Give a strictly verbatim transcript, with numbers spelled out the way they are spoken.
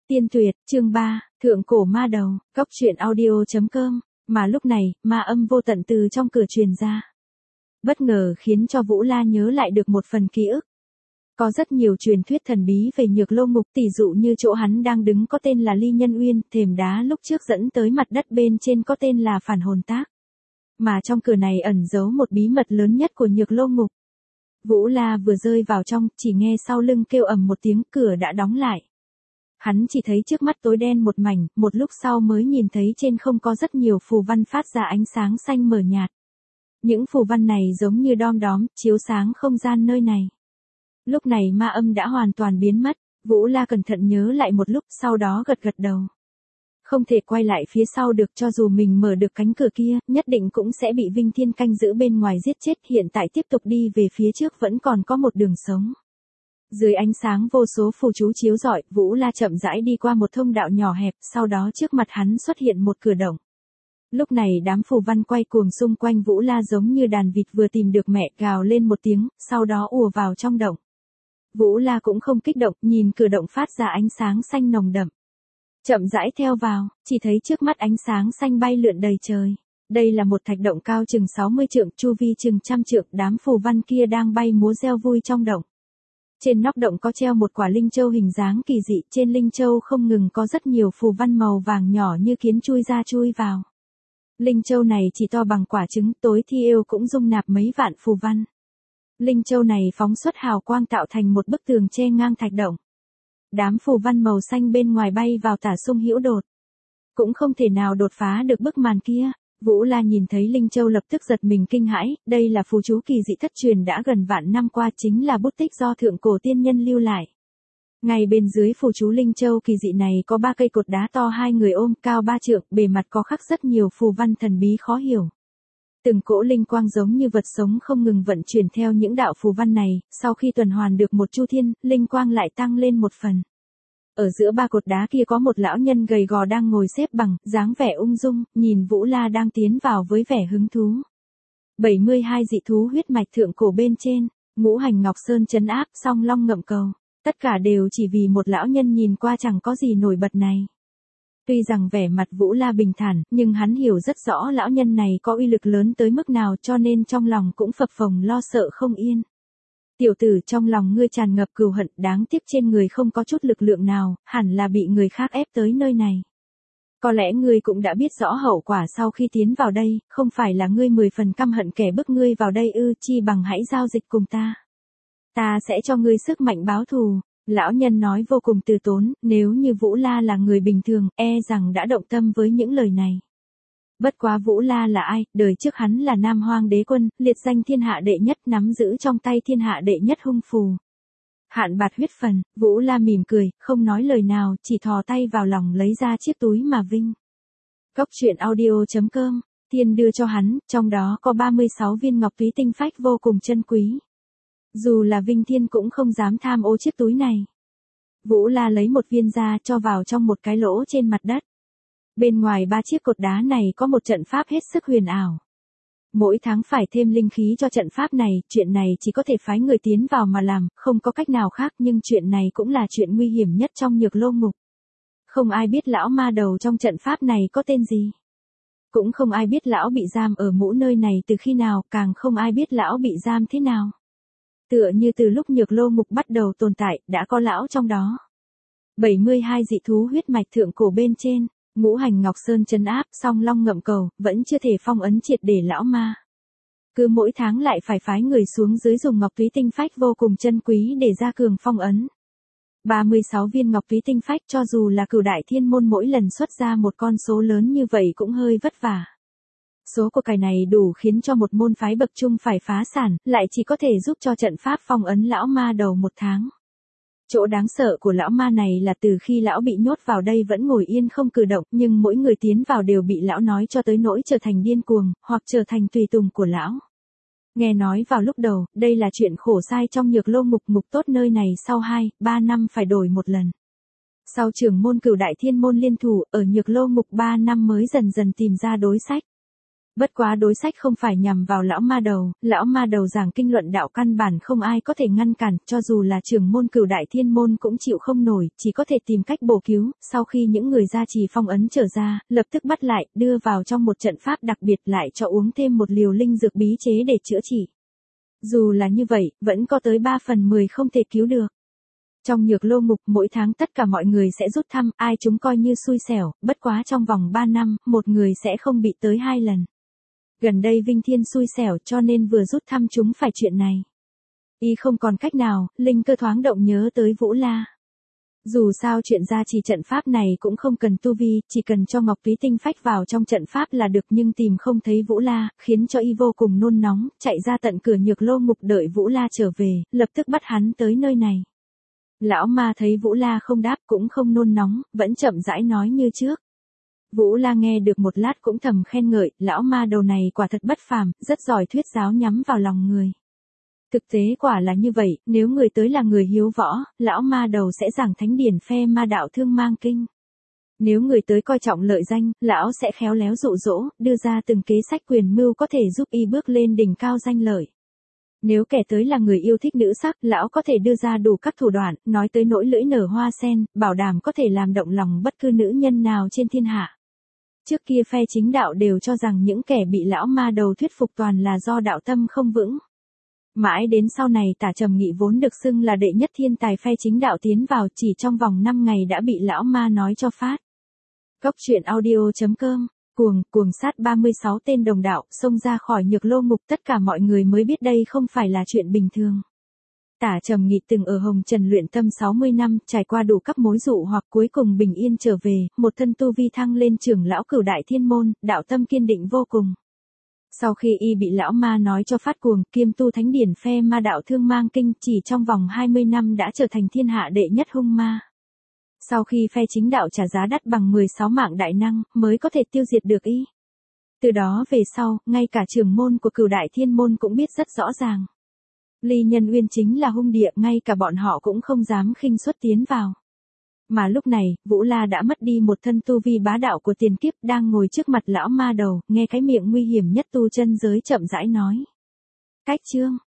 Tiên tuyệt, chương ba, Thượng cổ ma đầu, Cóc truyện audio.com, mà lúc này, ma âm vô tận từ trong cửa truyền ra. Bất ngờ khiến cho Vũ La nhớ lại được một phần ký ức. Có rất nhiều truyền thuyết thần bí về Nhược Lô Ngục, tỷ dụ như chỗ hắn đang đứng có tên là Ly Nhân Uyên, thềm đá lúc trước dẫn tới mặt đất bên trên có tên là Phản Hồn Tác. Mà trong cửa này ẩn giấu một bí mật lớn nhất của Nhược Lô Ngục. Vũ La vừa rơi vào trong, chỉ nghe sau lưng kêu ầm một tiếng, cửa đã đóng lại. Hắn chỉ thấy trước mắt tối đen một mảnh, một lúc sau mới nhìn thấy trên không có rất nhiều phù văn phát ra ánh sáng xanh mờ nhạt. Những phù văn này giống như đom đóm, chiếu sáng không gian nơi này. Lúc này ma âm đã hoàn toàn biến mất, Vũ La cẩn thận nhớ lại một lúc, sau đó gật gật đầu. Không thể quay lại phía sau được, cho dù mình mở được cánh cửa kia, nhất định cũng sẽ bị Vinh Thiên canh giữ bên ngoài giết chết, hiện tại tiếp tục đi về phía trước vẫn còn có một đường sống. Dưới ánh sáng vô số phù chú chiếu rọi, Vũ La chậm rãi đi qua một thông đạo nhỏ hẹp, sau đó trước mặt hắn xuất hiện một cửa động. Lúc này đám phù văn quay cuồng xung quanh Vũ La giống như đàn vịt vừa tìm được mẹ, gào lên một tiếng, sau đó ùa vào trong động. Vũ La cũng không kích động, nhìn cửa động phát ra ánh sáng xanh nồng đậm. Chậm rãi theo vào, chỉ thấy trước mắt ánh sáng xanh bay lượn đầy trời. Đây là một thạch động cao chừng sáu mươi trượng, chu vi chừng trăm trượng, đám phù văn kia đang bay múa reo vui trong động. Trên nóc động có treo một quả linh châu hình dáng kỳ dị, trên linh châu không ngừng có rất nhiều phù văn màu vàng nhỏ như kiến chui ra chui vào. Linh châu này chỉ to bằng quả trứng, tối thi êu cũng dung nạp mấy vạn phù văn. Linh châu này phóng xuất hào quang tạo thành một bức tường che ngang thạch động. Đám phù văn màu xanh bên ngoài bay vào tả sung hữu đột. Cũng không thể nào đột phá được bức màn kia. Vũ La nhìn thấy Linh Châu lập tức giật mình kinh hãi, đây là phù chú kỳ dị thất truyền đã gần vạn năm qua, chính là bút tích do thượng cổ tiên nhân lưu lại. Ngay bên dưới phù chú Linh Châu kỳ dị này có ba cây cột đá to hai người ôm, cao ba trượng, bề mặt có khắc rất nhiều phù văn thần bí khó hiểu. Từng cỗ linh quang giống như vật sống không ngừng vận chuyển theo những đạo phù văn này, sau khi tuần hoàn được một chu thiên, linh quang lại tăng lên một phần. Ở giữa ba cột đá kia có một lão nhân gầy gò đang ngồi xếp bằng, dáng vẻ ung dung, nhìn Vũ La đang tiến vào với vẻ hứng thú. bảy mươi hai dị thú huyết mạch thượng cổ bên trên, ngũ hành ngọc sơn trấn áp, song long ngậm cầu, tất cả đều chỉ vì một lão nhân nhìn qua chẳng có gì nổi bật này. Tuy rằng vẻ mặt Vũ La bình thản, nhưng hắn hiểu rất rõ lão nhân này có uy lực lớn tới mức nào, cho nên trong lòng cũng phập phồng lo sợ không yên. Tiểu tử, trong lòng ngươi tràn ngập cừu hận, đáng tiếc trên người không có chút lực lượng nào, hẳn là bị người khác ép tới nơi này. Có lẽ ngươi cũng đã biết rõ hậu quả sau khi tiến vào đây, không phải là ngươi mười phần căm hận kẻ bức ngươi vào đây ư, chi bằng hãy giao dịch cùng ta. Ta sẽ cho ngươi sức mạnh báo thù. Lão nhân nói vô cùng từ tốn, nếu như Vũ La là người bình thường, e rằng đã động tâm với những lời này. Bất quá Vũ La là ai, đời trước hắn là Nam Hoang đế quân, liệt danh thiên hạ đệ nhất, nắm giữ trong tay thiên hạ đệ nhất hung phù. Hạn bạt huyết phần, Vũ La mỉm cười, không nói lời nào, chỉ thò tay vào lòng lấy ra chiếc túi mà Vinh. Cóc truyện audio.com, Tiên đưa cho hắn, trong đó có ba mươi sáu viên ngọc túy tinh phách vô cùng chân quý. Dù là Vinh Thiên cũng không dám tham ô chiếc túi này. Vũ La lấy một viên ra cho vào trong một cái lỗ trên mặt đất. Bên ngoài ba chiếc cột đá này có một trận pháp hết sức huyền ảo. Mỗi tháng phải thêm linh khí cho trận pháp này, chuyện này chỉ có thể phái người tiến vào mà làm, không có cách nào khác, nhưng chuyện này cũng là chuyện nguy hiểm nhất trong Nhược Lô Ngục. Không ai biết lão ma đầu trong trận pháp này có tên gì. Cũng không ai biết lão bị giam ở mũ nơi này từ khi nào, càng không ai biết lão bị giam thế nào. Tựa như từ lúc Nhược Lô Ngục bắt đầu tồn tại, đã có lão trong đó. bảy mươi hai dị thú huyết mạch thượng cổ bên trên, ngũ hành ngọc sơn trấn áp, song long ngậm cầu, vẫn chưa thể phong ấn triệt để lão ma. Cứ mỗi tháng lại phải phái người xuống dưới dùng ngọc túy tinh phách vô cùng chân quý để gia cường phong ấn. ba mươi sáu viên ngọc túy tinh phách, cho dù là Cửu Đại Thiên Môn mỗi lần xuất ra một con số lớn như vậy cũng hơi vất vả. Số của cải này đủ khiến cho một môn phái bậc trung phải phá sản, lại chỉ có thể giúp cho trận pháp phong ấn lão ma đầu một tháng. Chỗ đáng sợ của lão ma này là từ khi lão bị nhốt vào đây vẫn ngồi yên không cử động, nhưng mỗi người tiến vào đều bị lão nói cho tới nỗi trở thành điên cuồng, hoặc trở thành tùy tùng của lão. Nghe nói vào lúc đầu, đây là chuyện khổ sai trong Nhược Lô Ngục, ngục tốt nơi này sau hai, ba năm phải đổi một lần. Sau trưởng môn Cửu Đại Thiên Môn liên thủ, ở Nhược Lô Ngục ba năm mới dần dần tìm ra đối sách. Bất quá đối sách không phải nhằm vào lão ma đầu, lão ma đầu giảng kinh luận đạo căn bản không ai có thể ngăn cản, cho dù là trưởng môn Cửu Đại Thiên môn cũng chịu không nổi, chỉ có thể tìm cách bổ cứu, sau khi những người gia trì phong ấn trở ra, lập tức bắt lại, đưa vào trong một trận pháp đặc biệt lại cho uống thêm một liều linh dược bí chế để chữa trị. Dù là như vậy, vẫn có tới ba phần mười không thể cứu được. Trong Nhược Lô Ngục mỗi tháng tất cả mọi người sẽ rút thăm, ai chúng coi như xui xẻo, bất quá trong vòng ba năm, một người sẽ không bị tới hai lần. Gần đây Vinh Thiên xui xẻo cho nên vừa rút thăm chúng phải chuyện này. Y không còn cách nào, linh cơ thoáng động nhớ tới Vũ La. Dù sao chuyện gia trì trận pháp này cũng không cần tu vi, chỉ cần cho Ngọc Túy Tinh phách vào trong trận pháp là được, nhưng tìm không thấy Vũ La, khiến cho Y vô cùng nôn nóng, chạy ra tận cửa Nhược Lô Ngục đợi Vũ La trở về, lập tức bắt hắn tới nơi này. Lão ma thấy Vũ La không đáp cũng không nôn nóng, vẫn chậm rãi nói như trước. Vũ La nghe được một lát cũng thầm khen ngợi, lão ma đầu này quả thật bất phàm, rất giỏi thuyết giáo nhắm vào lòng người. Thực tế quả là như vậy, nếu người tới là người hiếu võ, lão ma đầu sẽ giảng thánh điển phe ma đạo Thương Mang Kinh. Nếu người tới coi trọng lợi danh, lão sẽ khéo léo dụ dỗ, đưa ra từng kế sách quyền mưu có thể giúp y bước lên đỉnh cao danh lợi. Nếu kẻ tới là người yêu thích nữ sắc, lão có thể đưa ra đủ các thủ đoạn, nói tới nỗi lưỡi nở hoa sen, bảo đảm có thể làm động lòng bất cứ nữ nhân nào trên thiên hạ. Trước kia phe chính đạo đều cho rằng những kẻ bị lão ma đầu thuyết phục toàn là do đạo tâm không vững. Mãi đến sau này Tả Trầm Nghị vốn được xưng là đệ nhất thiên tài phe chính đạo tiến vào, chỉ trong vòng năm ngày đã bị lão ma nói cho phát. Cốc truyện audio chấm com, cuồng, cuồng sát ba mươi sáu tên đồng đạo, xông ra khỏi Nhược Lô Ngục, tất cả mọi người mới biết đây không phải là chuyện bình thường. Tả Trầm Nghị từng ở Hồng Trần luyện tâm sáu mươi năm, trải qua đủ các mối dụ hoặc cuối cùng bình yên trở về, một thân tu vi thăng lên trưởng lão Cửu Đại Thiên môn, đạo tâm kiên định vô cùng. Sau khi y bị lão ma nói cho phát cuồng, kiêm tu thánh điển phe ma đạo Thương Mang Kinh, chỉ trong vòng hai mươi năm đã trở thành thiên hạ đệ nhất hung ma. Sau khi phe chính đạo trả giá đắt bằng mười sáu mạng đại năng, mới có thể tiêu diệt được y. Từ đó về sau, ngay cả trưởng môn của Cửu Đại Thiên môn cũng biết rất rõ ràng. Ly Nhân Uyên chính là hung địa, ngay cả bọn họ cũng không dám khinh suất tiến vào. Mà lúc này, Vũ La đã mất đi một thân tu vi bá đạo của tiền kiếp, đang ngồi trước mặt lão ma đầu, nghe cái miệng nguy hiểm nhất tu chân giới chậm rãi nói. Cách chương